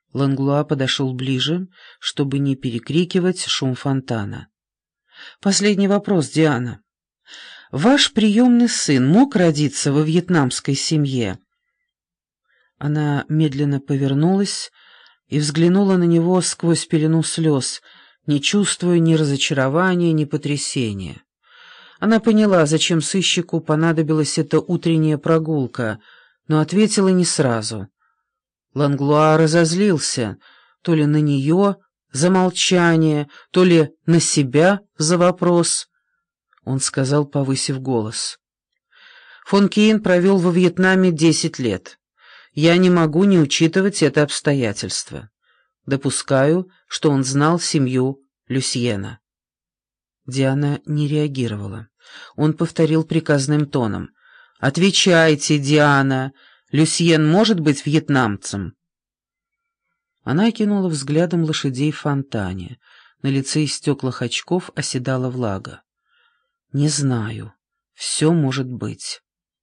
Ланглуа подошел ближе, чтобы не перекрикивать шум фонтана. «Последний вопрос, Диана. Ваш приемный сын мог родиться во вьетнамской семье?» Она медленно повернулась и взглянула на него сквозь пелену слез, не чувствуя ни разочарования, ни потрясения. Она поняла, зачем сыщику понадобилась эта утренняя прогулка, но ответила не сразу. Ланглуа разозлился то ли на нее за молчание, то ли на себя за вопрос. Он сказал, повысив голос: «Фон Кейн провел во Вьетнаме 10 лет. Я не могу не учитывать это обстоятельство. Допускаю, что он знал семью Люсьена». Диана не реагировала. Он повторил приказным тоном: «Отвечайте, Диана, Люсьен может быть вьетнамцем?» Она окинула взглядом лошадей в фонтане. На лице из стеклах очков оседала влага. «Не знаю. Все может быть».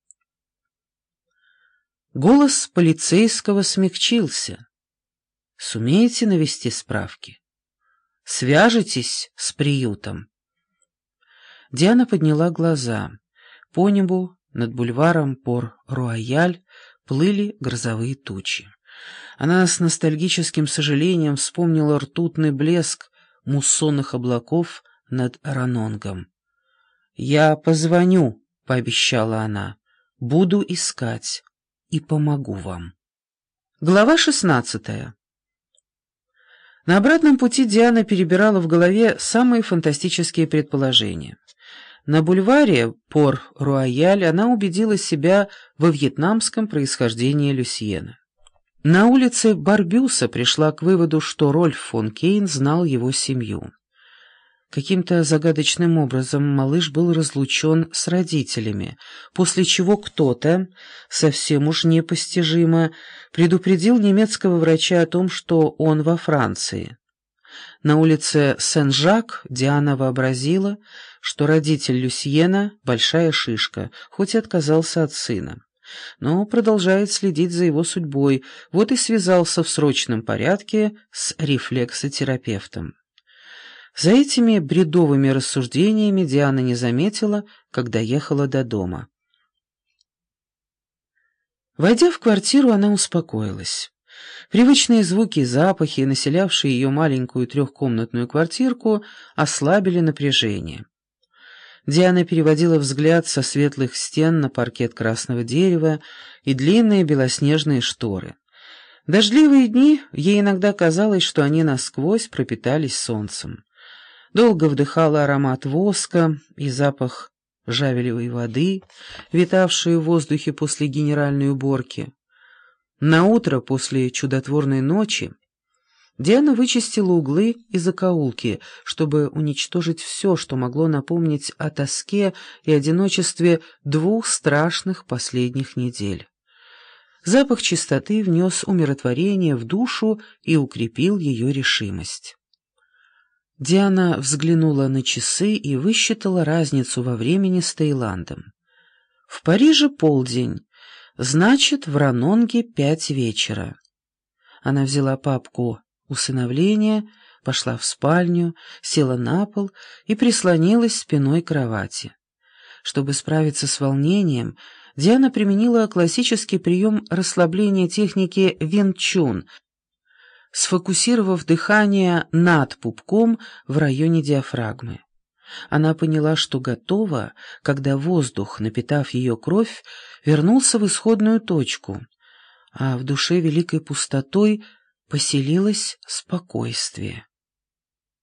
Голос полицейского смягчился. «Сумеете навести справки? Свяжетесь с приютом?» Диана подняла глаза. По небу над бульваром Пор-Руаяль плыли грозовые тучи. Она с ностальгическим сожалением вспомнила ртутный блеск муссонных облаков над Ранонгом. «Я позвоню», — пообещала она, — «буду искать и помогу вам». Глава 16. На обратном пути Диана перебирала в голове самые фантастические предположения. На бульваре Пор-Руаяль она убедила себя во вьетнамском происхождении Люсьена. На улице Барбюса пришла к выводу, что Рольф фон Кейн знал его семью. Каким-то загадочным образом малыш был разлучен с родителями, после чего кто-то, совсем уж непостижимо, предупредил немецкого врача о том, что он во Франции. На улице Сен-Жак Диана вообразила, что родитель Люсьена — большая шишка, хоть и отказался от сына, но продолжает следить за его судьбой, вот и связался в срочном порядке с рефлексотерапевтом. За этими бредовыми рассуждениями Диана не заметила, когда ехала до дома. Войдя в квартиру, она успокоилась. Привычные звуки и запахи, населявшие ее маленькую трехкомнатную квартирку, ослабили напряжение. Диана переводила взгляд со светлых стен на паркет красного дерева и длинные белоснежные шторы. В дождливые дни ей иногда казалось, что они насквозь пропитались солнцем. Долго вдыхала аромат воска и запах жавелевой воды, витавшие в воздухе после генеральной уборки. Наутро, после чудотворной ночи, Диана вычистила углы и закоулки, чтобы уничтожить все, что могло напомнить о тоске и одиночестве 2 страшных последних недель. Запах чистоты внес умиротворение в душу и укрепил ее решимость. Диана взглянула на часы и высчитала разницу во времени с Таиландом. В Париже полдень, значит, в Ранонге 5 вечера. Она взяла папку усыновления, пошла в спальню, села на пол и прислонилась спиной к кровати. Чтобы справиться с волнением, Диана применила классический прием расслабления техники Вин Чун, сфокусировав дыхание над пупком в районе диафрагмы. Она поняла, что готова, когда воздух, напитав ее кровь, вернулся в исходную точку, а в душе великой пустотой поселилось спокойствие.